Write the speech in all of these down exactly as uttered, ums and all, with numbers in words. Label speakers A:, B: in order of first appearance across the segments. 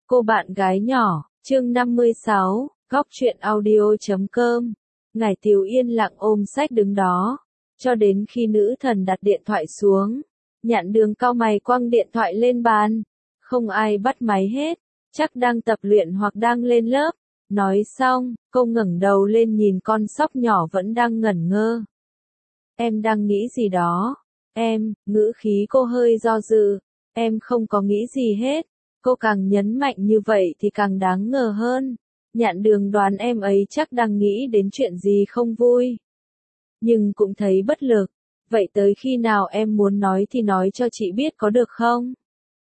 A: Cô bạn gái nhỏ, chương năm mươi sáu, góc truyện audio chấm com. Ngải Tiếu yên lặng ôm sách đứng đó, cho đến khi nữ thần đặt điện thoại xuống. Nhạn Đường cau mày quăng điện thoại lên bàn. Không ai bắt máy hết, chắc đang tập luyện hoặc đang lên lớp. Nói xong, cô ngẩng đầu lên nhìn con sóc nhỏ vẫn đang ngẩn ngơ. Em đang nghĩ gì đó? Em, ngữ khí cô hơi do dự. Em không có nghĩ gì hết. Cô càng nhấn mạnh như vậy thì càng đáng ngờ hơn. Nhạn Đường đoán em ấy chắc đang nghĩ đến chuyện gì không vui. Nhưng cũng thấy bất lực. Vậy tới khi nào em muốn nói thì nói cho chị biết có được không?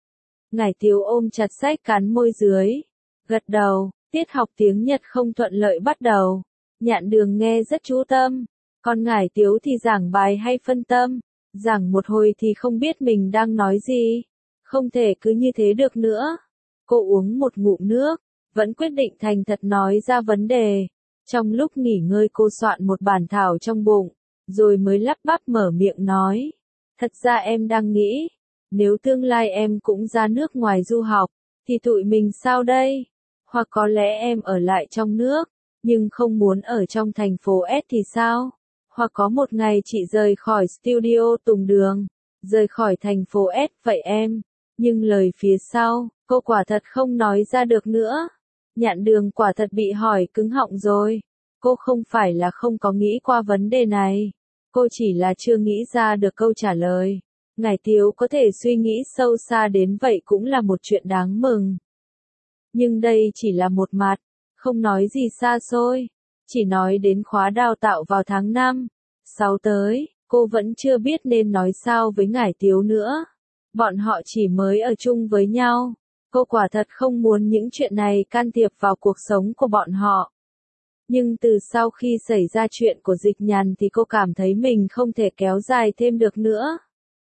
A: Ngải Tiếu ôm chặt sách cắn môi dưới. Gật đầu, tiết học tiếng Nhật không thuận lợi bắt đầu. Nhạn Đường nghe rất chú tâm. Còn Ngải Tiếu thì giảng bài hay phân tâm. Giảng một hồi thì không biết mình đang nói gì. Không thể cứ như thế được nữa. Cô uống một ngụm nước, vẫn quyết định thành thật nói ra vấn đề. Trong lúc nghỉ ngơi cô soạn một bản thảo trong bụng, rồi mới lắp bắp mở miệng nói. Thật ra em đang nghĩ, nếu tương lai em cũng ra nước ngoài du học, thì tụi mình sao đây? Hoặc có lẽ em ở lại trong nước, nhưng không muốn ở trong thành phố S thì sao? Hoặc có một ngày chị rời khỏi studio Tùng Đường, rời khỏi thành phố S vậy em. Nhưng lời phía sau, cô quả thật không nói ra được nữa. Nhạn Đường quả thật bị hỏi cứng họng rồi. Cô không phải là không có nghĩ qua vấn đề này. Cô chỉ là chưa nghĩ ra được câu trả lời. Ngải Tiếu có thể suy nghĩ sâu xa đến vậy cũng là một chuyện đáng mừng. Nhưng đây chỉ là một mặt, không nói gì xa xôi. Chỉ nói đến khóa đào tạo vào tháng năm, sáu tới, cô vẫn chưa biết nên nói sao với Ngải Tiếu nữa. Bọn họ chỉ mới ở chung với nhau. Cô quả thật không muốn những chuyện này can thiệp vào cuộc sống của bọn họ. Nhưng từ sau khi xảy ra chuyện của Dịch Nhàn thì cô cảm thấy mình không thể kéo dài thêm được nữa.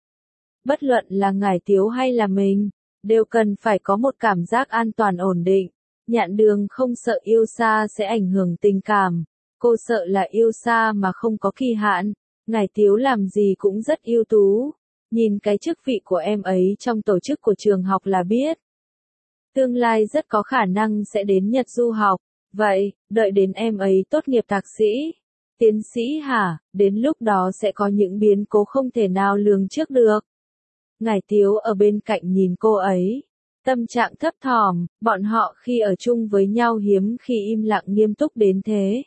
A: Bất luận là Ngải Tiếu hay là mình, đều cần phải có một cảm giác an toàn ổn định. Nhạn Đường không sợ yêu xa sẽ ảnh hưởng tình cảm. Cô sợ là yêu xa mà không có kỳ hạn. Ngải Tiếu làm gì cũng rất ưu tú. Nhìn cái chức vị của em ấy trong tổ chức của trường học là biết. Tương lai rất có khả năng sẽ đến Nhật du học. Vậy, đợi đến em ấy tốt nghiệp thạc sĩ, tiến sĩ hả, đến lúc đó sẽ có những biến cố không thể nào lường trước được. Ngải Tiếu ở bên cạnh nhìn cô ấy. Tâm trạng thấp thỏm, bọn họ khi ở chung với nhau hiếm khi im lặng nghiêm túc đến thế.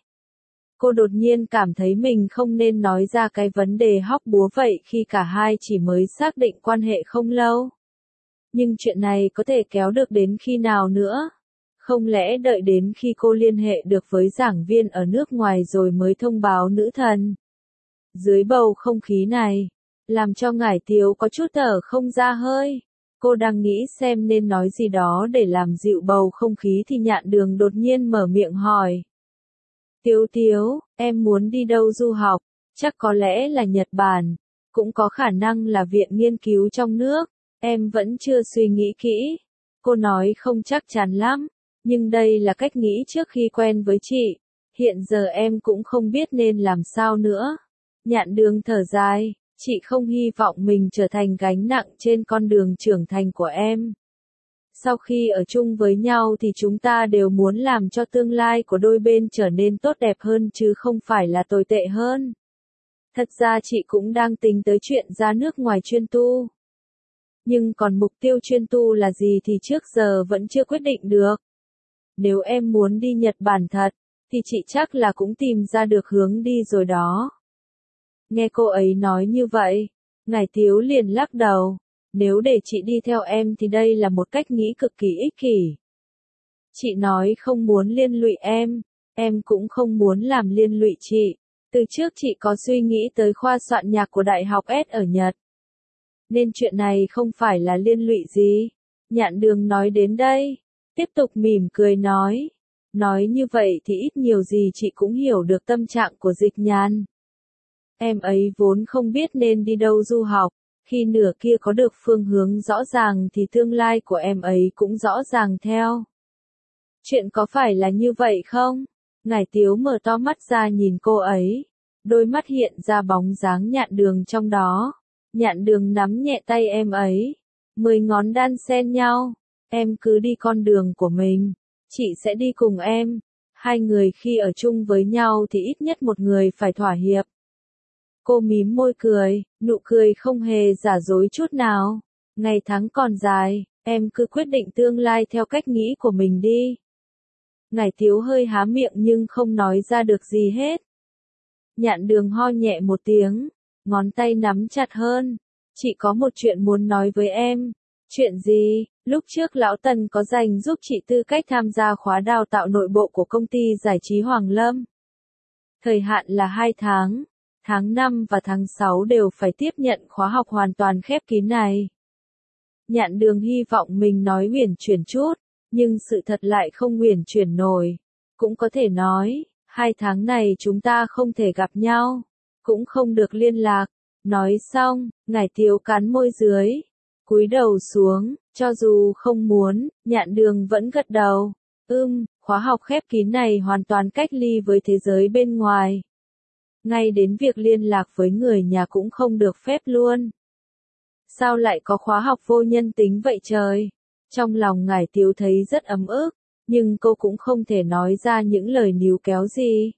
A: Cô đột nhiên cảm thấy mình không nên nói ra cái vấn đề hóc búa vậy khi cả hai chỉ mới xác định quan hệ không lâu. Nhưng chuyện này có thể kéo được đến khi nào nữa? Không lẽ đợi đến khi cô liên hệ được với giảng viên ở nước ngoài rồi mới thông báo nữ thần? Dưới bầu không khí này, làm cho Ngải Tiếu có chút thở không ra hơi. Cô đang nghĩ xem nên nói gì đó để làm dịu bầu không khí thì Nhạn Đường đột nhiên mở miệng hỏi. Tiếu Tiếu, em muốn đi đâu du học? Chắc có lẽ là Nhật Bản, cũng có khả năng là viện nghiên cứu trong nước, em vẫn chưa suy nghĩ kỹ. Cô nói không chắc chắn lắm, nhưng đây là cách nghĩ trước khi quen với chị. Hiện giờ em cũng không biết nên làm sao nữa. Nhạn Đường thở dài, chị không hy vọng mình trở thành gánh nặng trên con đường trưởng thành của em. Sau khi ở chung với nhau thì chúng ta đều muốn làm cho tương lai của đôi bên trở nên tốt đẹp hơn chứ không phải là tồi tệ hơn. Thật ra chị cũng đang tính tới chuyện ra nước ngoài chuyên tu. Nhưng còn mục tiêu chuyên tu là gì thì trước giờ vẫn chưa quyết định được. Nếu em muốn đi Nhật Bản thật, thì chị chắc là cũng tìm ra được hướng đi rồi đó. Nghe cô ấy nói như vậy, Ngải Tiếu liền lắc đầu. Nếu để chị đi theo em thì đây là một cách nghĩ cực kỳ ích kỷ. Chị nói không muốn liên lụy em, em cũng không muốn làm liên lụy chị. Từ trước chị có suy nghĩ tới khoa soạn nhạc của Đại học S ở Nhật. Nên chuyện này không phải là liên lụy gì. Nhạn Đường nói đến đây, tiếp tục mỉm cười nói. Nói như vậy thì ít nhiều gì chị cũng hiểu được tâm trạng của Dịch Nhàn. Em ấy vốn không biết nên đi đâu du học. Khi nửa kia có được phương hướng rõ ràng thì tương lai của em ấy cũng rõ ràng theo. Chuyện có phải là như vậy không? Ngải Tiếu mở to mắt ra nhìn cô ấy. Đôi mắt hiện ra bóng dáng Nhạn Đường trong đó. Nhạn Đường nắm nhẹ tay em ấy. Mười ngón đan xen nhau. em cứ đi con đường của mình, chị sẽ đi cùng em. Hai người khi ở chung với nhau thì ít nhất một người phải thỏa hiệp. Cô mím môi cười, nụ cười không hề giả dối chút nào. Ngày tháng còn dài, em cứ quyết định tương lai theo cách nghĩ của mình đi. Ngải Tiếu hơi há miệng nhưng không nói ra được gì hết. Nhạn Đường ho nhẹ một tiếng, ngón tay nắm chặt hơn. Chị có một chuyện muốn nói với em. Chuyện gì? Lúc trước Lão Tần có dành giúp chị tư cách tham gia khóa đào tạo nội bộ của công ty giải trí Hoàng Lâm. Thời hạn là hai tháng. Tháng năm và tháng sáu đều phải tiếp nhận khóa học hoàn toàn khép kín này. Nhạn Đường hy vọng mình nói uyển chuyển chút, nhưng sự thật lại không uyển chuyển nổi. Cũng có thể nói, hai tháng này chúng ta không thể gặp nhau, cũng không được liên lạc. Nói xong, Ngải Tiếu cắn môi dưới, cúi đầu xuống, cho dù không muốn, Nhạn Đường vẫn gật đầu. Ưm, khóa học khép kín này hoàn toàn cách ly với thế giới bên ngoài. Ngay đến việc liên lạc với người nhà cũng không được phép luôn. Sao lại có khóa học vô nhân tính vậy trời? Trong lòng Ngải Tiếu thấy rất ấm ức, nhưng cô cũng không thể nói ra những lời níu kéo gì.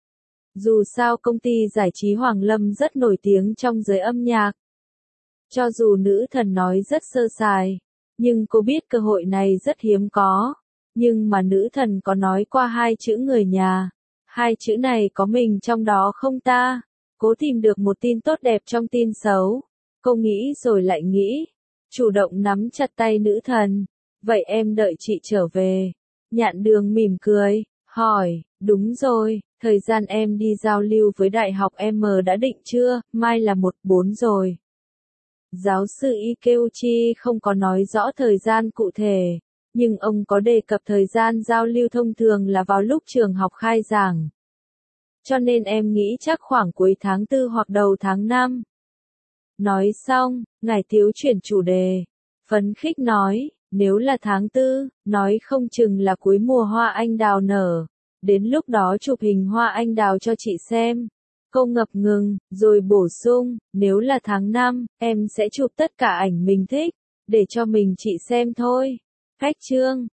A: Dù sao công ty giải trí Hoàng Lâm rất nổi tiếng trong giới âm nhạc. Cho dù nữ thần nói rất sơ sài, nhưng cô biết cơ hội này rất hiếm có. Nhưng mà nữ thần có nói qua hai chữ người nhà. Hai chữ này có mình trong đó không ta? Cố tìm được một tin tốt đẹp trong tin xấu. Cô nghĩ rồi lại nghĩ. Chủ động nắm chặt tay nữ thần. Vậy em đợi chị trở về. Nhạn Đường mỉm cười, hỏi, đúng rồi, thời gian em đi giao lưu với Đại học M đã định chưa, mai là một bốn rồi. Giáo sư Ikeuchi không có nói rõ thời gian cụ thể, nhưng ông có đề cập thời gian giao lưu thông thường là vào lúc trường học khai giảng. Cho nên em nghĩ chắc khoảng cuối tháng tư hoặc đầu tháng năm. Nói xong, Ngải Tiếu chuyển chủ đề, phấn khích nói, nếu là tháng tư, nói không chừng là cuối mùa hoa anh đào nở. Đến lúc đó chụp hình hoa anh đào cho chị xem. Cô ngập ngừng, rồi bổ sung, nếu là tháng năm, em sẽ chụp tất cả ảnh mình thích, để cho mình chị xem thôi. Cách chương